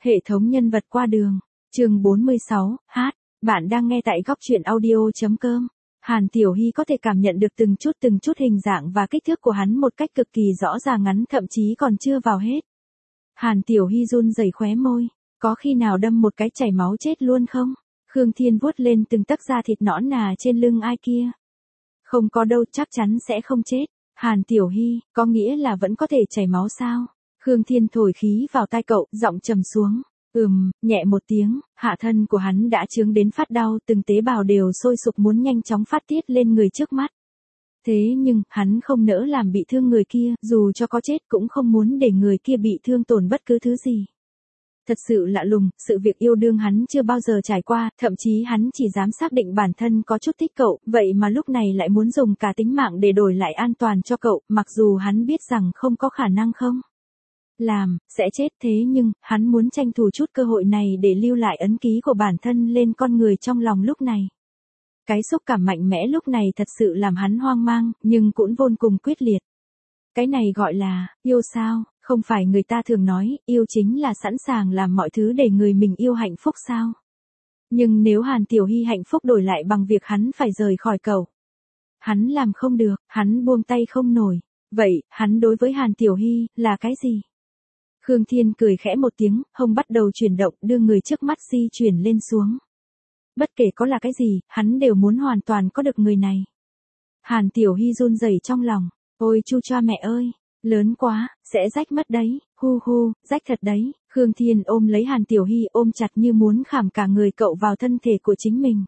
Hệ thống nhân vật qua đường. Chương 46, hát. Bạn đang nghe tại góc truyện audio.com. Hàn Tiểu Hy có thể cảm nhận được từng chút hình dạng và kích thước của hắn một cách cực kỳ rõ ràng, ngắn thậm chí còn chưa vào hết. Hàn Tiểu Hy run rẩy khóe môi, có khi nào đâm một cái chảy máu chết luôn không? Khương Thiên vuốt lên từng tấc da thịt nõn nà trên lưng ai kia. Không có đâu, chắc chắn sẽ không chết. Hàn Tiểu Hy, có nghĩa là vẫn có thể chảy máu sao? Khương Thiên thổi khí vào tai cậu, giọng trầm xuống. Nhẹ một tiếng, hạ thân của hắn đã chướng đến phát đau, từng tế bào đều sôi sục muốn nhanh chóng phát tiết lên người trước mắt. Thế nhưng, hắn không nỡ làm bị thương người kia, dù cho có chết cũng không muốn để người kia bị thương tổn bất cứ thứ gì. Thật sự lạ lùng, sự việc yêu đương hắn chưa bao giờ trải qua, thậm chí hắn chỉ dám xác định bản thân có chút thích cậu, vậy mà lúc này lại muốn dùng cả tính mạng để đổi lại an toàn cho cậu, mặc dù hắn biết rằng không có khả năng không sẽ chết, thế nhưng, hắn muốn tranh thủ chút cơ hội này để lưu lại ấn ký của bản thân lên con người trong lòng lúc này. Cái xúc cảm mạnh mẽ lúc này thật sự làm hắn hoang mang, nhưng cũng vô cùng quyết liệt. Cái này gọi là, yêu sao, không phải người ta thường nói, yêu chính là sẵn sàng làm mọi thứ để người mình yêu hạnh phúc sao. Nhưng nếu Hàn Tiểu Hy hạnh phúc đổi lại bằng việc hắn phải rời khỏi cậu. Hắn làm không được, hắn buông tay không nổi. Vậy, hắn đối với Hàn Tiểu Hy, là cái gì? Khương Thiên cười khẽ một tiếng, hông bắt đầu chuyển động, đưa người trước mắt di chuyển lên xuống. Bất kể có là cái gì, hắn đều muốn hoàn toàn có được người này. Hàn Tiểu Hy run rẩy trong lòng. Ôi chu choa mẹ ơi, lớn quá, sẽ rách mất đấy, rách thật đấy. Khương Thiên ôm lấy Hàn Tiểu Hy, ôm chặt như muốn khảm cả người cậu vào thân thể của chính mình.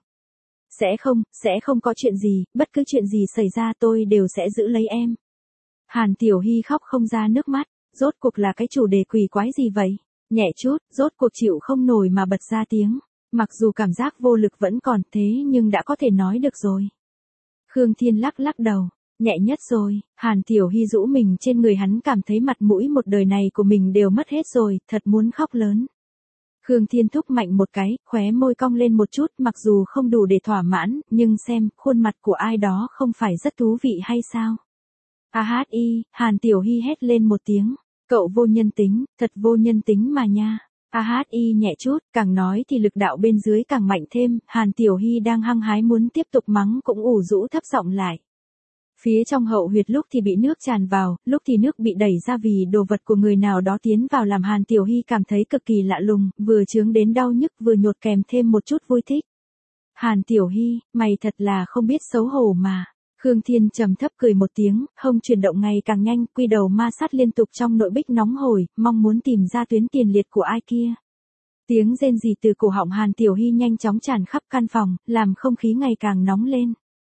Sẽ không có chuyện gì, bất cứ chuyện gì xảy ra tôi đều sẽ giữ lấy em. Hàn Tiểu Hy khóc không ra nước mắt. Rốt cuộc là cái chủ đề quỷ quái gì vậy? Nhẹ chút, rốt cuộc chịu không nổi mà bật ra tiếng. Mặc dù cảm giác vô lực vẫn còn thế nhưng đã có thể nói được rồi. Khương Thiên lắc đầu. Nhẹ nhất rồi. Hàn Tiểu Hy rũ mình trên người hắn, cảm thấy mặt mũi một đời này của mình đều mất hết rồi, thật muốn khóc lớn. Khương Thiên thúc mạnh một cái, khóe môi cong lên một chút, mặc dù không đủ để thỏa mãn, nhưng xem, khuôn mặt của ai đó không phải rất thú vị hay sao? Hàn Tiểu Hy hét lên một tiếng. Cậu vô nhân tính, thật vô nhân tính mà nha. Nhẹ chút, càng nói thì lực đạo bên dưới càng mạnh thêm, Hàn Tiểu Hy đang hăng hái muốn tiếp tục mắng cũng ủ rũ thấp giọng lại. Phía trong hậu huyệt lúc thì bị nước tràn vào, lúc thì nước bị đẩy ra vì đồ vật của người nào đó tiến vào, làm Hàn Tiểu Hy cảm thấy cực kỳ lạ lùng, vừa chướng đến đau nhức vừa nhột kèm thêm một chút vui thích. Hàn Tiểu Hy, mày thật là không biết xấu hổ mà. Khương Thiên trầm thấp cười một tiếng, hông chuyển động ngày càng nhanh, quy đầu ma sát liên tục trong nội bích nóng hổi, mong muốn tìm ra tuyến tiền liệt của ai kia. Tiếng rên rỉ từ cổ họng Hàn Tiểu Hy nhanh chóng tràn khắp căn phòng, làm không khí ngày càng nóng lên.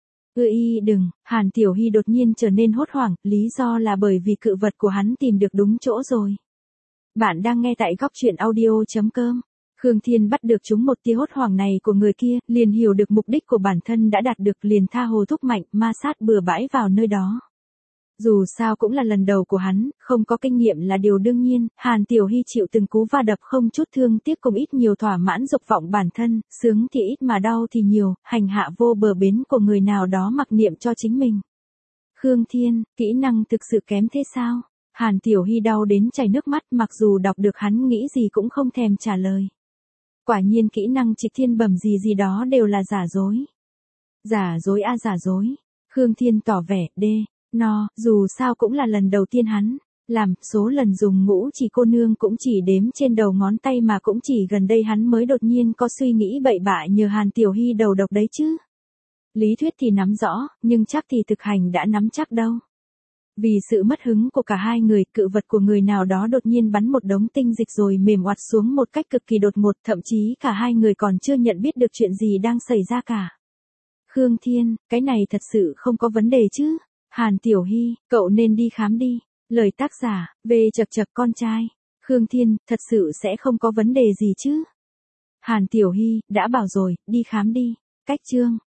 Đừng, Hàn Tiểu Hy đột nhiên trở nên hốt hoảng, lý do là bởi vì cự vật của hắn tìm được đúng chỗ rồi. Bạn đang nghe tại góc truyện audio.com. Khương Thiên bắt được chúng một tia hốt hoảng này của người kia, liền hiểu được mục đích của bản thân đã đạt được, liền tha hồ thúc mạnh, ma sát bừa bãi vào nơi đó. Dù sao cũng là lần đầu của hắn, không có kinh nghiệm là điều đương nhiên, Hàn Tiểu Hy chịu từng cú va đập không chút thương tiếc cùng ít nhiều thỏa mãn dục vọng bản thân, sướng thì ít mà đau thì nhiều, hành hạ vô bờ bến của người nào đó mặc niệm cho chính mình. Khương Thiên, kỹ năng thực sự kém thế sao? Hàn Tiểu Hy đau đến chảy nước mắt, mặc dù đọc được hắn nghĩ gì cũng không thèm trả lời. Quả nhiên kỹ năng trịch thiên bẩm gì đó đều là giả dối. Giả dối. Khương Thiên tỏ vẻ, dù sao cũng là lần đầu tiên hắn làm, số lần dùng ngũ chỉ cô nương cũng chỉ đếm trên đầu ngón tay, mà cũng chỉ gần đây hắn mới đột nhiên có suy nghĩ bậy bạ nhờ Hàn Tiểu Hy đầu độc đấy chứ. Lý thuyết thì nắm rõ, nhưng chắc thì thực hành đã nắm chắc đâu. Vì sự mất hứng của cả hai người, cự vật của người nào đó đột nhiên bắn một đống tinh dịch rồi mềm oặt xuống một cách cực kỳ đột ngột, thậm chí cả hai người còn chưa nhận biết được chuyện gì đang xảy ra cả. Khương Thiên, cái này thật sự không có vấn đề chứ? Hàn Tiểu Hy, cậu nên đi khám đi. Lời tác giả, chật con trai. Khương Thiên, thật sự sẽ không có vấn đề gì chứ? Hàn Tiểu Hy, đã bảo rồi, đi khám đi. Cách chương.